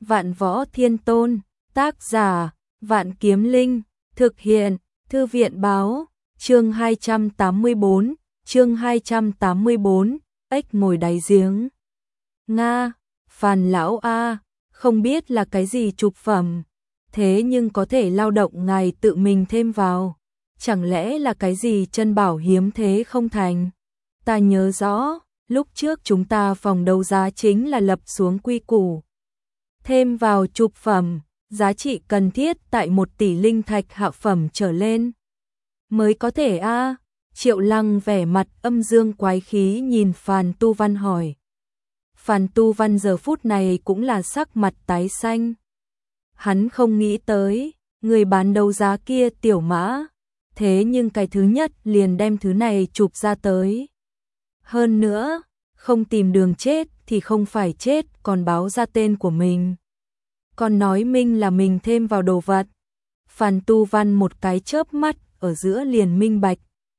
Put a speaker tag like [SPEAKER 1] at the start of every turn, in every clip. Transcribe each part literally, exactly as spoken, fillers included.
[SPEAKER 1] Vạn Võ Thiên Tôn, tác giả, Vạn Kiếm Linh, thực hiện, Thư viện báo, chương hai trăm tám mươi bốn, chương hai trăm tám mươi bốn, ếch ngồi đáy giếng. Nga, Phàn lão a, không biết là cái gì trục phẩm, thế nhưng có thể lao động ngài tự mình thêm vào, chẳng lẽ là cái gì chân bảo hiếm thế không thành? Ta nhớ rõ, lúc trước chúng ta phòng đấu giá chính là lập xuống quy củ. Thêm vào trục phẩm, giá trị cần thiết tại một tỷ linh thạch hạ phẩm trở lên. Mới có thể a à? Triệu Lăng vẻ mặt âm dương quái khí nhìn Phàn Tu Văn hỏi. Phàn Tu Văn giờ phút này cũng là sắc mặt tái xanh. Hắn không nghĩ tới, người bán đấu giá kia tiểu mã, thế nhưng cái thứ nhất liền đem thứ này chụp ra tới. Hơn nữa, không tìm đường chết thì không phải chết, còn báo ra tên của mình. Còn nói minh là mình thêm vào đồ vật. Phàn Tu Văn một cái chớp mắt ở giữa liền minh bạch.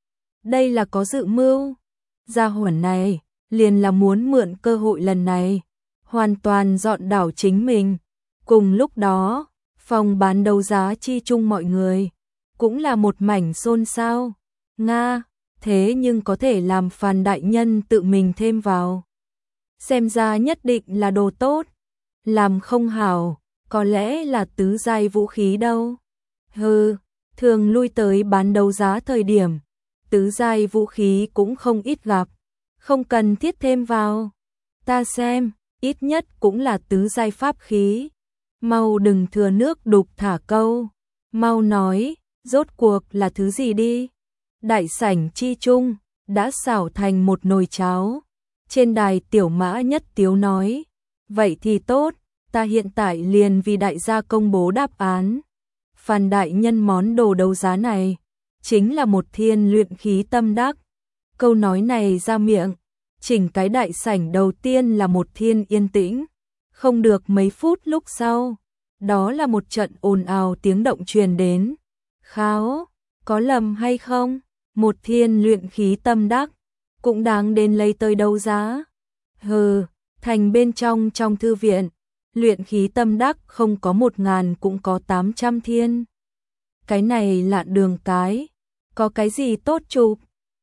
[SPEAKER 1] Đây là có dự mưu. Gia hỏa này liền là muốn mượn cơ hội lần này, hoàn toàn dọn đảo chính mình. Cùng lúc đó, phòng bán đấu giá chi chung mọi người, cũng là một mảnh xôn xao. Nga, thế nhưng có thể làm Phàn đại nhân tự mình thêm vào. Xem ra nhất định là đồ tốt. Làm không hảo, có lẽ là tứ giai vũ khí đâu. Hừ, thường lui tới bán đấu giá thời điểm, tứ giai vũ khí cũng không ít gặp, không cần thiết thêm vào. Ta xem, ít nhất cũng là tứ giai pháp khí. Mau đừng thừa nước đục thả câu, mau nói, rốt cuộc là thứ gì đi. Đại sảnh chi chung, đã xảo thành một nồi cháo. Trên đài tiểu mã nhất tiếu nói, vậy thì tốt, ta hiện tại liền vì đại gia công bố đáp án. Phàn đại nhân món đồ đấu giá này, chính là một thiên luyện khí tâm đắc. Câu nói này ra miệng, chỉnh cái đại sảnh đầu tiên là một thiên yên tĩnh. Không được mấy phút lúc sau, đó là một trận ồn ào tiếng động truyền đến. Kháo, có lầm hay không? Một thiên luyện khí tâm đắc, cũng đáng đến lấy tới đấu giá. Hừ, thành bên trong trong thư viện, luyện khí tâm đắc không có một ngàn cũng có tám trăm thiên. Cái này là đường cái, có cái gì tốt chụp?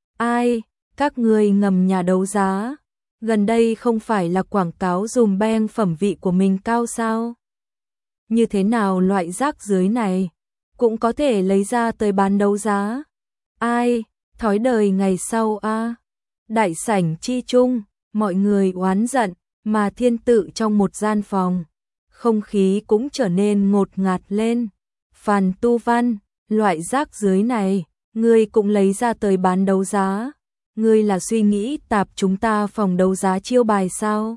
[SPEAKER 1] Ai, các người ngầm nhà đấu giá, gần đây không phải là quảng cáo dùm beng phẩm vị của mình cao sao? Như thế nào loại rác dưới này, cũng có thể lấy ra tới bán đấu giá? Ai, thói đời ngày sau a à? Đại sảnh chi chung, mọi người oán giận, mà thiên tự trong một gian phòng. Không khí cũng trở nên ngột ngạt lên. Phàn Tu Văn, loại rác dưới này, ngươi cũng lấy ra tới bán đấu giá. Ngươi là suy nghĩ tạp chúng ta phòng đấu giá chiêu bài sao?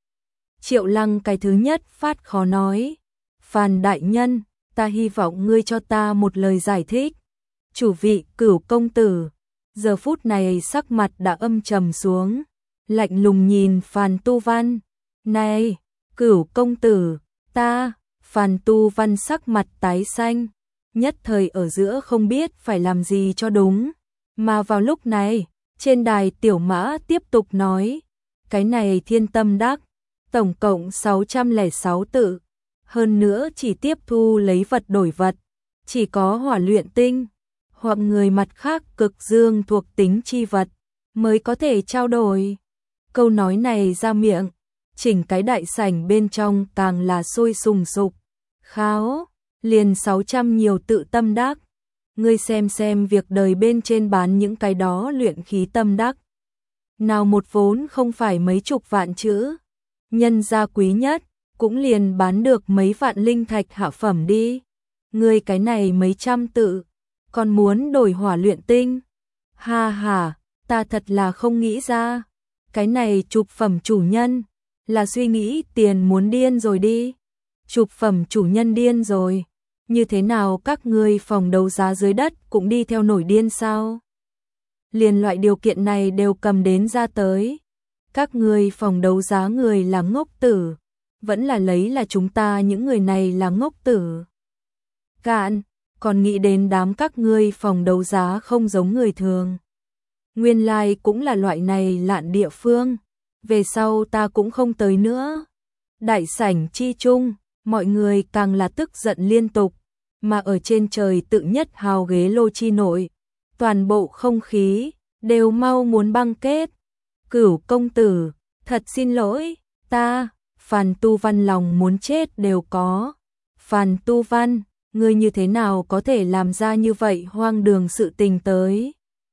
[SPEAKER 1] Triệu Lăng cái thứ nhất phát khó nói. Phàn đại nhân, ta hy vọng ngươi cho ta một lời giải thích. Chủ vị Cửu công tử, giờ phút này sắc mặt đã âm trầm xuống, lạnh lùng nhìn Phàn Tu Văn. Này, Cửu công tử, ta, Phàn Tu Văn sắc mặt tái xanh, nhất thời ở giữa không biết phải làm gì cho đúng. Mà vào lúc này, trên đài tiểu mã tiếp tục nói, cái này thiên tâm đắc, tổng cộng sáu trăm lẻ sáu tự, hơn nữa chỉ tiếp thu lấy vật đổi vật, chỉ có hỏa luyện tinh, hoặc người mặt khác cực dương thuộc tính chi vật, mới có thể trao đổi. Câu nói này ra miệng, chỉnh cái đại sảnh bên trong càng là sôi sùng sục. Kháo, liền sáu trăm nhiều tự tâm đắc. Ngươi xem xem việc đời bên trên bán những cái đó luyện khí tâm đắc. Nào một vốn không phải mấy chục vạn chữ. Nhân gia quý nhất, cũng liền bán được mấy vạn linh thạch hạ phẩm đi. Ngươi cái này mấy trăm tự, còn muốn đổi hỏa luyện tinh. Ha ha, ta thật là không nghĩ ra. Cái này chụp phẩm chủ nhân, là suy nghĩ tiền muốn điên rồi đi. Chụp phẩm chủ nhân điên rồi. Như thế nào các ngươi phòng đấu giá dưới đất cũng đi theo nổi điên sao? Liền loại điều kiện này đều cầm đến ra tới. Các ngươi phòng đấu giá người là ngốc tử, vẫn là lấy là chúng ta những người này là ngốc tử. Cạn, còn nghĩ đến đám các ngươi phòng đấu giá không giống người thường. Nguyên lai like cũng là loại này lạn địa phương, về sau ta cũng không tới nữa. Đại sảnh chi chung, mọi người càng là tức giận liên tục, mà ở trên trời tự nhất hào ghế lô chi nội, toàn bộ không khí đều mau muốn băng kết. Cửu công tử, thật xin lỗi, ta, Phàn Tu Văn lòng muốn chết đều có. Phàn Tu Văn, ngươi như thế nào có thể làm ra như vậy hoang đường sự tình tới?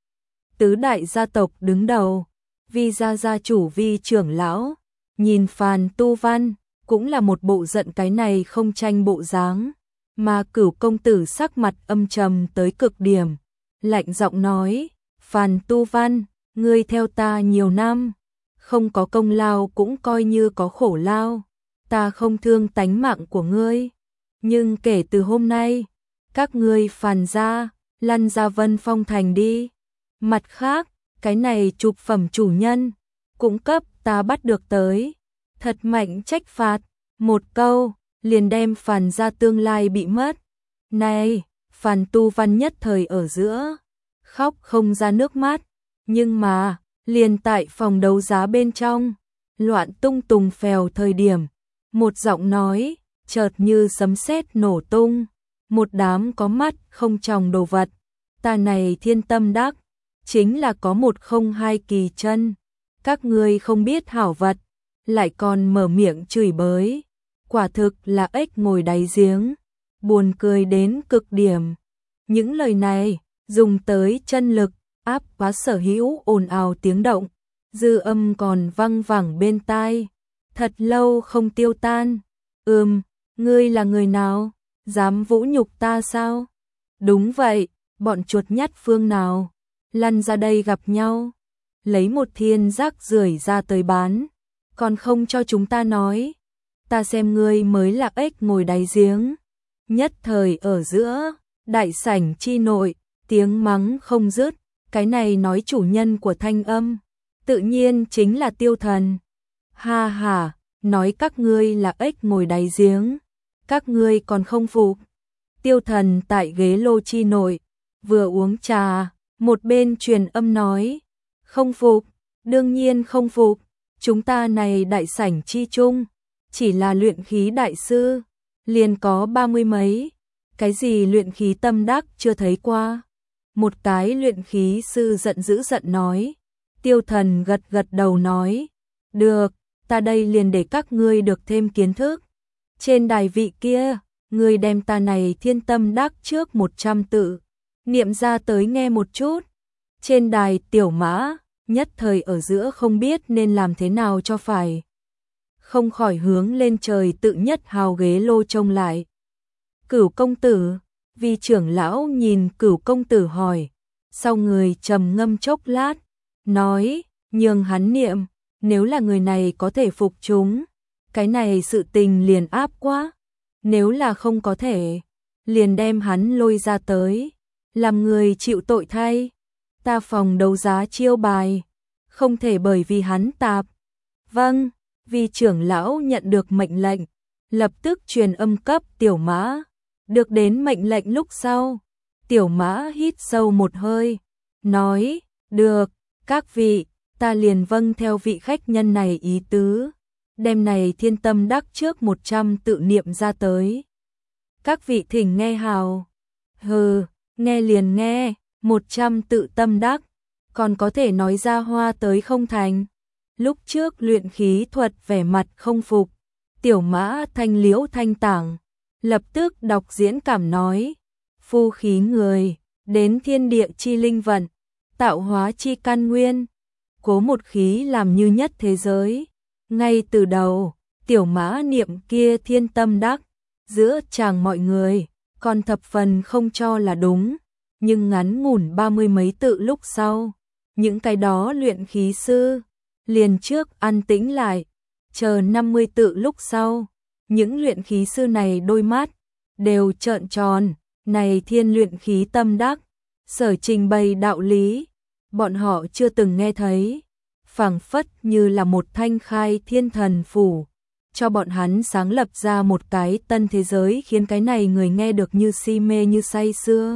[SPEAKER 1] Tứ đại gia tộc đứng đầu, Vi gia gia chủ Vi trưởng lão, nhìn Phàn Tu Văn, cũng là một bộ giận cái này không tranh bộ dáng, mà Cửu công tử sắc mặt âm trầm tới cực điểm, lạnh giọng nói, Phàn Tu Văn, ngươi theo ta nhiều năm, không có công lao cũng coi như có khổ lao, ta không thương tánh mạng của ngươi, nhưng kể từ hôm nay, các ngươi Phàn gia, lăn ra Vân Phong thành đi. Mặt khác, cái này chụp phẩm chủ nhân, cũng cấp ta bắt được tới, thật mạnh trách phạt, một câu, liền đem Phàn gia tương lai bị mất. Này, Phàn Tu Văn nhất thời ở giữa, khóc không ra nước mắt, nhưng mà, liền tại phòng đấu giá bên trong, loạn tung tùng phèo thời điểm, một giọng nói, chợt như sấm sét nổ tung, một đám có mắt không tròng đồ vật, ta này Thiên Tâm Đắc, chính là có một không hai kỳ chân, các ngươi không biết hảo vật, lại còn mở miệng chửi bới, quả thực là ếch ngồi đáy giếng, buồn cười đến cực điểm. Những lời này, dùng tới chân lực, áp quá sở hữu ồn ào tiếng động, dư âm còn văng vẳng bên tai, thật lâu không tiêu tan. Ừm, ngươi là người nào? Dám vũ nhục ta sao? Đúng vậy, bọn chuột nhắt phương nào? Lăn ra đây gặp nhau, lấy một thiên rác rưởi ra tới bán, còn không cho chúng ta nói, ta xem ngươi mới là ếch ngồi đáy giếng. Nhất thời ở giữa, đại sảnh chi nội, tiếng mắng không dứt, cái này nói chủ nhân của thanh âm, tự nhiên chính là Tiêu Thần. Ha ha, nói các ngươi là ếch ngồi đáy giếng, các ngươi còn không phục. Tiêu Thần tại ghế lô chi nội, vừa uống trà, một bên truyền âm nói, không phục, đương nhiên không phục, chúng ta này đại sảnh chi chung, chỉ là luyện khí đại sư, liền có ba mươi mấy, cái gì luyện khí tâm đắc chưa thấy qua. Một cái luyện khí sư giận dữ giận nói, Tiêu Thần gật gật đầu nói, được, ta đây liền để các ngươi được thêm kiến thức. Trên đài vị kia, ngươi đem ta này Thiên Tâm Đắc trước một trăm tự, niệm ra tới nghe một chút. Trên đài Tiểu Mã, nhất thời ở giữa không biết nên làm thế nào cho phải. Không khỏi hướng lên trời tự nhất hào ghế lô trông lại. Cửu công tử, Vi trưởng lão nhìn Cửu công tử hỏi, sau người trầm ngâm chốc lát, nói, nhường hắn niệm, nếu là người này có thể phục chúng, cái này sự tình liền áp quá, nếu là không có thể, liền đem hắn lôi ra tới, làm người chịu tội thay. Ta phòng đấu giá chiêu bài, không thể bởi vì hắn tạp. Vâng, Vi trưởng lão nhận được mệnh lệnh, lập tức truyền âm cấp Tiểu Mã. Được đến mệnh lệnh lúc sau, Tiểu Mã hít sâu một hơi, nói, được, các vị, ta liền vâng theo vị khách nhân này ý tứ, đem này Thiên Tâm Đắc trước một trăm tự niệm ra tới. Các vị thỉnh nghe hào. Hừ, nghe liền nghe, một trăm tự tâm đắc, còn có thể nói ra hoa tới không thành. Lúc trước luyện khí thuật vẻ mặt không phục, Tiểu Mã thanh liễu thanh tảng, lập tức đọc diễn cảm nói, phu khí người, đến thiên địa chi linh vận, tạo hóa chi căn nguyên, cố một khí làm như nhất thế giới. Ngay từ đầu, Tiểu Mã niệm kia Thiên Tâm Đắc, giữa chàng mọi người, còn thập phần không cho là đúng, nhưng ngắn ngủn ba mươi mấy tự lúc sau, những cái đó luyện khí sư, liền trước an tĩnh lại, chờ năm mươi tự lúc sau, những luyện khí sư này đôi mắt, đều trợn tròn, này thiên luyện khí tâm đắc, sở trình bày đạo lý, bọn họ chưa từng nghe thấy, phảng phất như là một thanh khai thiên thần phủ, cho bọn hắn sáng lập ra một cái tân thế giới khiến cái này người nghe được như si mê như say sưa.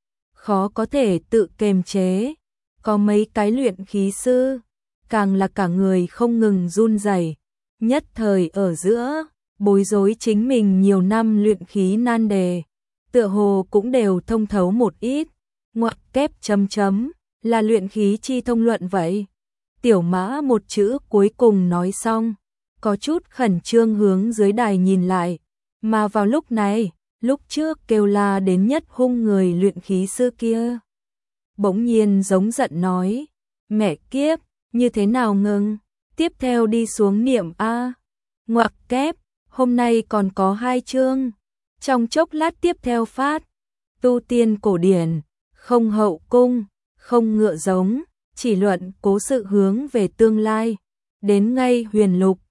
[SPEAKER 1] Khó có thể tự kềm chế, có mấy cái luyện khí sư, càng là cả người không ngừng run rẩy, nhất thời ở giữa, bối rối chính mình nhiều năm luyện khí nan đề, tựa hồ cũng đều thông thấu một ít, ngoặc kép chấm chấm, là luyện khí chi thông luận vậy. Tiểu Mã một chữ cuối cùng nói xong, có chút khẩn trương hướng dưới đài nhìn lại, mà vào lúc này, lúc trước kêu la đến nhất hung người luyện khí sư kia. Bỗng nhiên giống giận nói, mẹ kiếp, như thế nào ngừng, tiếp theo đi xuống niệm A, ngoặc kép, hôm nay còn có hai chương, trong chốc lát tiếp theo phát, tu tiên cổ điển, không hậu cung, không ngựa giống, chỉ luận cố sự hướng về tương lai, đến ngay huyền lục,